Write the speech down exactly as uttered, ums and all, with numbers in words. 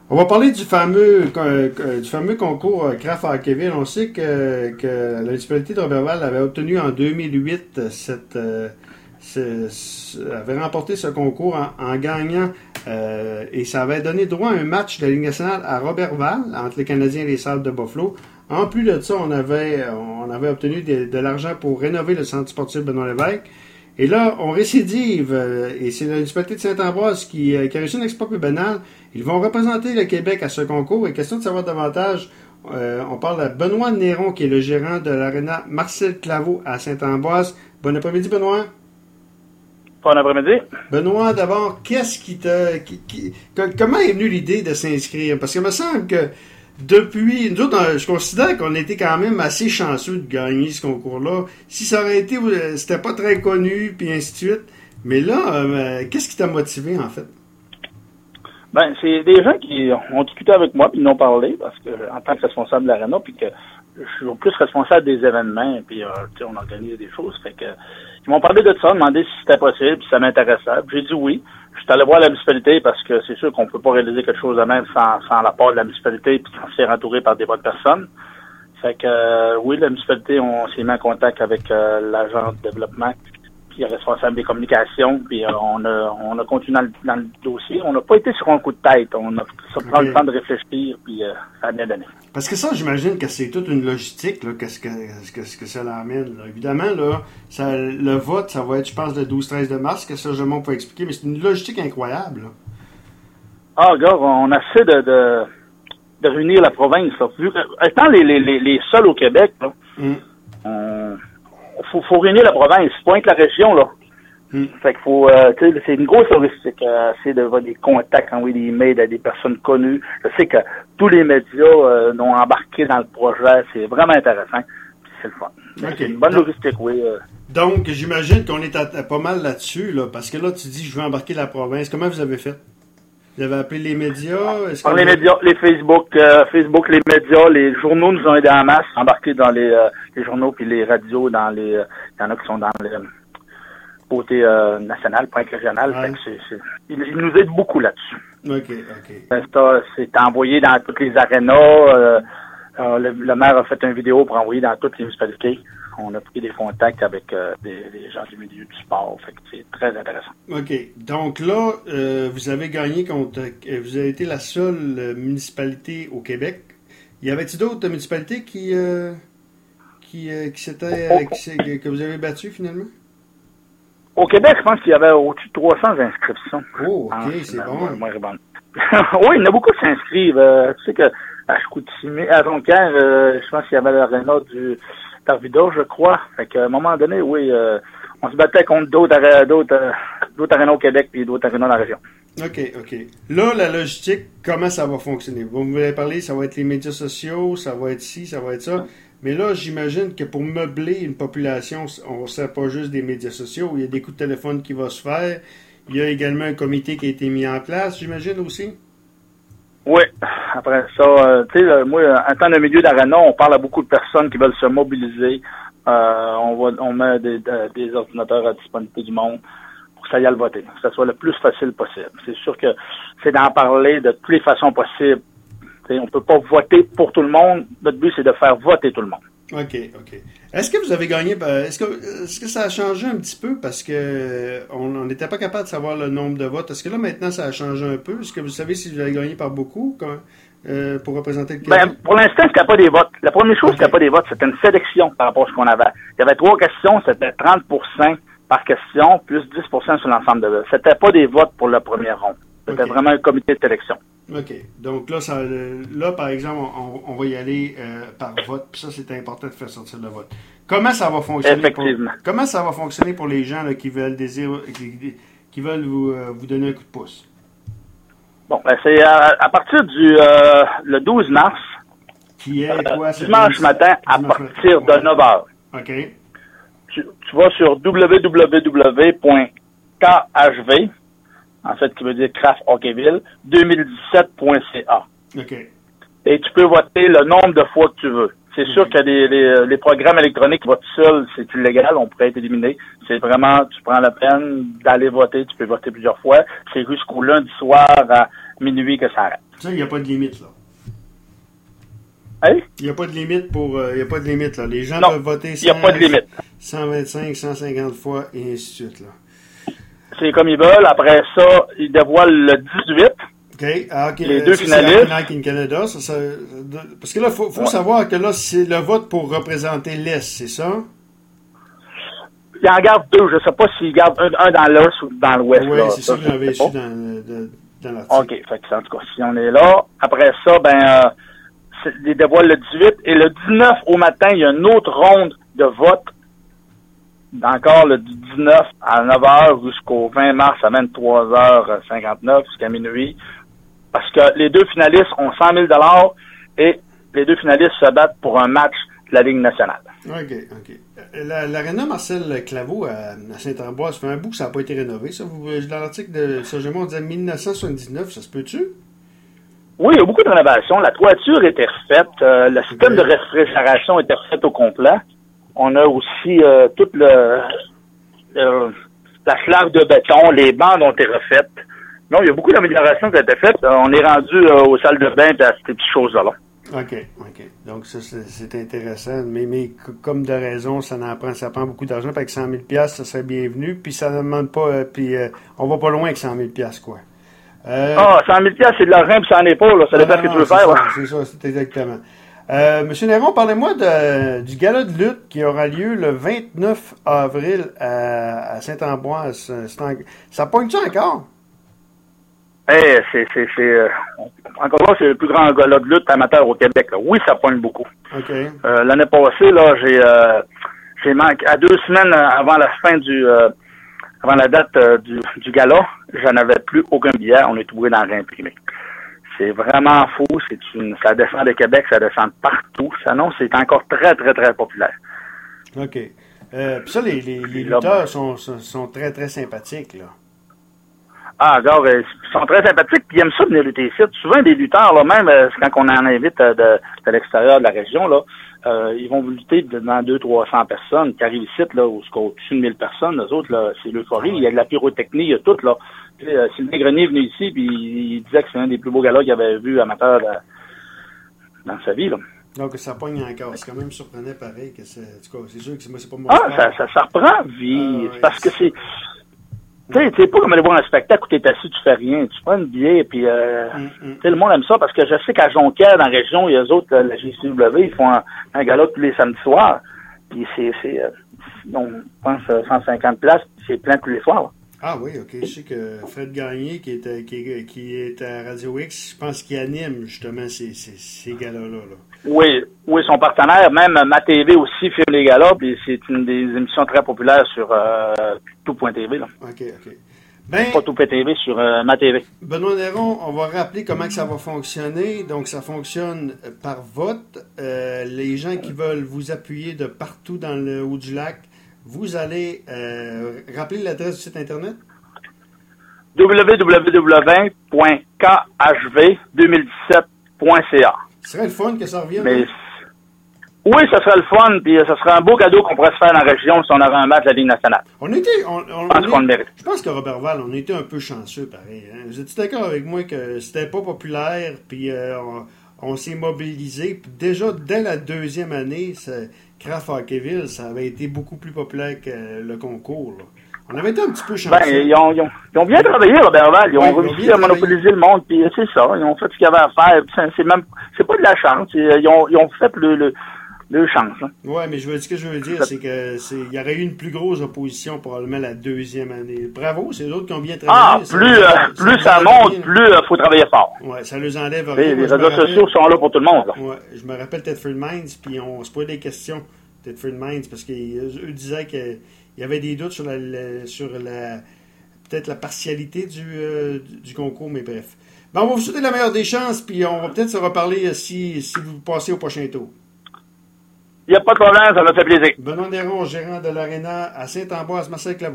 On va parler du fameux du fameux concours Craft Hockeyville. On sait que, que la municipalité de Roberval avait obtenu en deux mille huit cette euh, ce, ce, avait remporté ce concours en, en gagnant euh, et ça avait donné droit à un match de la Ligue nationale à Roberval entre les Canadiens et les Sables de Buffalo. En plus de ça, on avait on avait obtenu de, de l'argent pour rénover le centre sportif Benoît Lévesque. Et là, on récidive, euh, et c'est la municipalité de Saint-Ambroise qui, euh, qui a réussi un exploit plus banal. Ils vont représenter le Québec à ce concours. Et question de savoir davantage, euh, on parle à Benoît Néron, qui est le gérant de l'aréna Marcel Claveau à Saint-Ambroise. Bon après-midi, Benoît. Bon après-midi. Benoît, d'abord, qu'est-ce qui t'a... Qui, qui, comment est venue l'idée de s'inscrire? Parce qu'il me semble que depuis, nous autres, je considère qu'on était quand même assez chanceux de gagner ce concours-là. Si ça aurait été, c'était pas très connu, puis ainsi de suite. Mais là, euh, qu'est-ce qui t'a motivé, en fait? Ben, c'est des gens qui ont discuté avec moi, puis ils m'ont parlé, parce que, en tant que responsable de l'aréna, puis que je suis plus responsable des événements, puis, euh, tu sais, on organise des choses. Fait que, ils m'ont parlé de ça, demandé si c'était possible, puis ça m'intéressait. J'ai dit oui. Je suis allé voir la municipalité parce que c'est sûr qu'on peut pas réaliser quelque chose de même sans, sans l'apport de la municipalité puis sans se faire entourer par des bonnes personnes. Fait que euh, oui, la municipalité, on s'est mis en contact avec euh, l'agent de développement qui est responsable des communications, puis euh, on a on a continué dans le, dans le dossier. On n'a pas été sur un coup de tête. On a ça prend okay. le temps de réfléchir, puis euh, ça a bien donné. Parce que ça, j'imagine que c'est toute une logistique, là, qu'est-ce que, qu'est-ce que ça l'amène. Là. Évidemment, là, ça, le vote, ça va être, je pense, le douze treize de mars, que ça, je m'en peux expliquer, mais c'est une logistique incroyable. Là. Ah, gars, on essaie de, de, de réunir la province. Là. Vu, étant les, les, les, les seuls au Québec, là, mm. on, faut, faut réunir la province, pas rien que la région, là. Mm. Fait qu'il faut, euh, tu sais, c'est une grosse logistique, euh, essayer de voir des contacts, envoyer des mails à des personnes connues. Je sais que tous les médias euh, ont embarqué dans le projet, c'est vraiment intéressant, c'est le fun. Okay. C'est une bonne donc, logistique, oui. Euh. Donc, j'imagine qu'on est à, à pas mal là-dessus, là, parce que là, tu dis, je veux embarquer la province. Comment vous avez fait? Vous avez appelé les médias? Est-ce Par que les vous... médias, les Facebook, euh, Facebook, les médias, les journaux nous ont aidés en masse, embarqués dans les, euh, les journaux puis les radios, dans les, il euh, y en a qui sont dans les côté euh, national, point régional. Ouais. Fait que c'est, c'est, il, il nous aide beaucoup là-dessus. OK, OK. C'est, c'est envoyé dans toutes les arénas. Euh, euh, le, le maire a fait une vidéo pour envoyer dans toutes les municipalités. On a pris des contacts avec euh, des, des gens du milieu du sport. Fait que c'est très intéressant. OK. Donc là, euh, vous avez gagné contre... Vous avez été la seule municipalité au Québec. Y avait-il d'autres municipalités qui... Euh, qui, euh, qui s'étaient... Euh, qui, que vous avez battu finalement? Au Québec, je pense qu'il y avait au-dessus de trois cents inscriptions. Oh, OK, ah, c'est bon. Moi, bon. Oui, il y en a beaucoup qui s'inscrivent. Euh, tu sais que à Chicoutimi, à Jonquière, euh, je pense qu'il y avait l'aréna du Tarvida, je crois. Fait qu'à un moment donné, oui, euh, on se battait contre d'autres, d'autres, euh, d'autres arénas au Québec puis d'autres arénas dans la région. OK, OK. Là, la logistique, comment ça va fonctionner? Vous m'avez parlé, ça va être les médias sociaux, ça va être ci, ça va être ça. Mais là, j'imagine que pour meubler une population, on ne sert pas juste des médias sociaux. Il y a des coups de téléphone qui vont se faire. Il y a également un comité qui a été mis en place, j'imagine aussi? Oui. Après ça, euh, tu sais, moi, en tant que milieu d'aréna, on parle à beaucoup de personnes qui veulent se mobiliser. Euh, on va, on met des, des ordinateurs à disponibilité du monde pour que ça y aille voter, que ce soit le plus facile possible. C'est sûr que c'est d'en parler de toutes les façons possibles. T'sais, on peut pas voter pour tout le monde. Notre but, c'est de faire voter tout le monde. OK, OK. Est-ce que vous avez gagné... Est-ce que, est-ce que ça a changé un petit peu parce que on n'était pas capable de savoir le nombre de votes? Est-ce que là, maintenant, ça a changé un peu? Est-ce que vous savez si vous avez gagné par beaucoup quand, euh, pour représenter le Québec? Ben, pour l'instant, c'était pas des votes. La première chose, okay. C'était pas des votes. C'était une sélection par rapport à ce qu'on avait. Il y avait trois questions. C'était trente pour cent par question, plus dix pour cent sur l'ensemble de... C'était pas des votes pour la première ronde. C'était okay. Vraiment un comité de sélection. OK. Donc là, ça, là par exemple, on, on va y aller euh, par vote. Puis ça, c'est important de faire sortir le vote. Comment ça va fonctionner? Effectivement. Pour, comment ça va fonctionner pour les gens là, qui veulent désir, qui, qui veulent vous, euh, vous donner un coup de pouce? Bon, ben c'est à, à partir du euh, le douze mars. Qui est quoi? Euh, dimanche matin à dimanche partir matin. De neuf heures. OK. Tu, tu vas sur w w w point k h v, en fait, qui veut dire Craft Hockeyville, deux mille dix-sept point c a. OK. Et tu peux voter le nombre de fois que tu veux. C'est sûr que les, les, les programmes électroniques qui votent seuls, c'est illégal, on pourrait être éliminé. C'est vraiment, tu prends la peine d'aller voter, tu peux voter plusieurs fois. C'est jusqu'au lundi soir à minuit que ça arrête. Ça, il n'y a pas de limite, là. Hein? Il n'y a pas de limite pour. Il euh, n'y a pas de limite, là. Les gens non, peuvent voter cent, y a pas de limite. cent vingt-cinq, cent cinquante fois, et ainsi de suite, là. C'est comme ils veulent. Après ça, ils dévoilent le dix-huit. OK. Ah, okay. Les deux ça, finalistes. C'est in Canada. Ça, ça, parce que là, il faut, faut ouais. savoir que là, c'est le vote pour représenter l'Est, c'est ça? Ils en gardent deux. Je ne sais pas s'ils gardent un, un dans l'Est ou dans l'Ouest. Oui, c'est ça, ça que j'avais su dans, de, dans l'article. OK. Fait que, en tout cas, si on est là, après ça, ben, euh, ils dévoilent le dix-huit. Et le dix-neuf au matin, il y a une autre ronde de vote. Encore le dix-neuf à neuf heures jusqu'au vingt mars à vingt-trois heures cinquante-neuf jusqu'à minuit. Parce que les deux finalistes ont cent mille dollars et les deux finalistes se battent pour un match de la Ligue nationale. OK, OK. L'aréna Marcel Claveau à Saint-Ambroise, ça fait un bout que ça n'a pas été rénové. Ça, vous, dans l'article de Sergement, on disait mille neuf cent soixante-dix-neuf, ça se peut-tu? Oui, il y a beaucoup de rénovations. La toiture était refaite. Euh, le système okay. de réfrigération était refait au complet. On a aussi euh, toute le, le la slave de béton, les bandes ont été refaites. Non, il y a beaucoup d'améliorations qui ont été faites. On est rendu euh, aux salles de bain et à ces petites choses-là. OK, OK. Donc ça, c'est intéressant. Mais, mais comme de raison, ça en prend, ça prend beaucoup d'argent. Avec cent mille dollars, ça serait bienvenu. Puis ça ne demande pas. Euh, puis euh, on va pas loin avec cent mille dollars, quoi. Euh, ah, cent mille dollars, c'est de l'argent, puis ça n'en est pas. Là. Ça dépend de ce que tu veux faire. C'est ça, c'est exactement. Euh, Monsieur Néron, parlez-moi de, du gala de lutte qui aura lieu le vingt-neuf avril à, à Saint-Ambroise. Ça pogne-tu encore? Eh, hey, c'est, c'est, c'est, euh, encore là, c'est le plus grand gala de lutte amateur au Québec, là. Oui, ça pogne beaucoup. Okay. Euh, l'année passée, là, j'ai, euh, j'ai manqué, à deux semaines avant la fin du, euh, avant la date euh, du, du gala, j'en avais plus aucun billet. On est trouvé dans le réimprimé. C'est vraiment fou. C'est une, ça descend de Québec, ça descend partout. Ça, non, c'est encore très, très, très populaire. OK. Euh, puis ça, les, les, les lutteurs sont, sont, sont très, très sympathiques, là. Ah, regarde, ils sont très sympathiques, puis ils aiment ça venir lutter ici. Souvent, des lutteurs, là, même, euh, quand on en invite euh, de, de l'extérieur de la région, là, euh, ils vont lutter devant deux cents à trois cents personnes qui arrivent ici, là, jusqu'à au-dessus de mille personnes. Les autres, là, c'est l'euphorie. Il y a de la pyrotechnie, il y a tout, là. Puis, euh, Sylvain Grenier est venu ici, puis il disait que c'est un des plus beaux galas qu'il avait vu amateur là, dans sa vie, là. Donc, ça pogne encore. C'est quand même surprenant, pareil, que c'est, en tout cas, c'est sûr que moi, c'est pas mon Ah, ça, ça, ça reprend vie. Ah, ouais, parce que c'est, tu sais, c'est pas comme aller voir un spectacle où t'es assis, tu fais rien. Tu prends une billet, puis euh, mm, mm. tu sais, le monde aime ça, parce que je sais qu'à Jonquière, dans la région, il y a eux autres, la G C W, ils font un, un gala tous les samedis soirs. Puis c'est, c'est, euh, on pense cent cinquante places, c'est plein tous les soirs, là. Ah oui, OK. Je sais que Fred Gagné, qui est, qui, qui est à Radio X, je pense qu'il anime justement ces, ces, ces galas-là. Là. Oui, oui, son partenaire, même Ma T V aussi filme les galas, puis c'est une des émissions très populaires sur euh, tout point T V. Là. OK, OK. Ben, pas tout point T V, sur euh, Ma T V. Benoît Néron, on va rappeler comment que ça va fonctionner. Donc, ça fonctionne par vote. Euh, les gens qui veulent vous appuyer de partout dans le haut du lac, vous allez euh, rappeler l'adresse du site Internet? w w w point k h v deux mille dix-sept point c a. Ce serait le fun que ça revienne. Mais, oui, ça serait le fun, puis ça serait un beau cadeau qu'on pourrait se faire dans la région si on avait un match de la Ligue nationale. On était, on, on, je pense on qu'on est, le mérite. Je pense que Robertval, on était un peu chanceux, pareil. Hein? Vous êtes d'accord avec moi que c'était pas populaire, puis euh, on, on s'est mobilisé. Puis déjà, dès la deuxième année, Craft Hockeyville, ça avait été beaucoup plus populaire que le concours, là. On avait été un petit peu chanceux. Ben, ils ont, ils ont, ils ont bien travaillé, Robertval. Ils ont oui, réussi à monopoliser le monde, puis c'est ça. Ils ont fait ce qu'il y avait à faire. C'est, c'est même, c'est pas de la chance. Ils ont, ils ont fait le, le, le chance. Hein. Ouais, mais je veux, ce que je veux dire, c'est que c'est, il y aurait eu une plus grosse opposition probablement la deuxième année. Bravo, c'est eux autres qui ont bien travaillé. Ah, ça plus, ça, euh, plus ça, ça monte, rien. plus il euh, faut travailler fort. Ouais, ça les enlève rien. Les, les réseaux sociaux sont là pour tout le monde. Là. Ouais, je me rappelle Tedford Mines, puis on se posait des questions. Tedford Mines, parce qu'eux disaient que il y avait des doutes sur la, la sur la peut-être la partialité du, euh, du concours, mais bref. Ben, on va vous souhaiter la meilleure des chances, puis on va peut-être se reparler si, si vous passez au prochain tour. Il n'y a pas de problème, ça m'a fait plaisir. Benoît Néron, gérant de l'Arena à Saint-Ambroise, Marcel Claveau.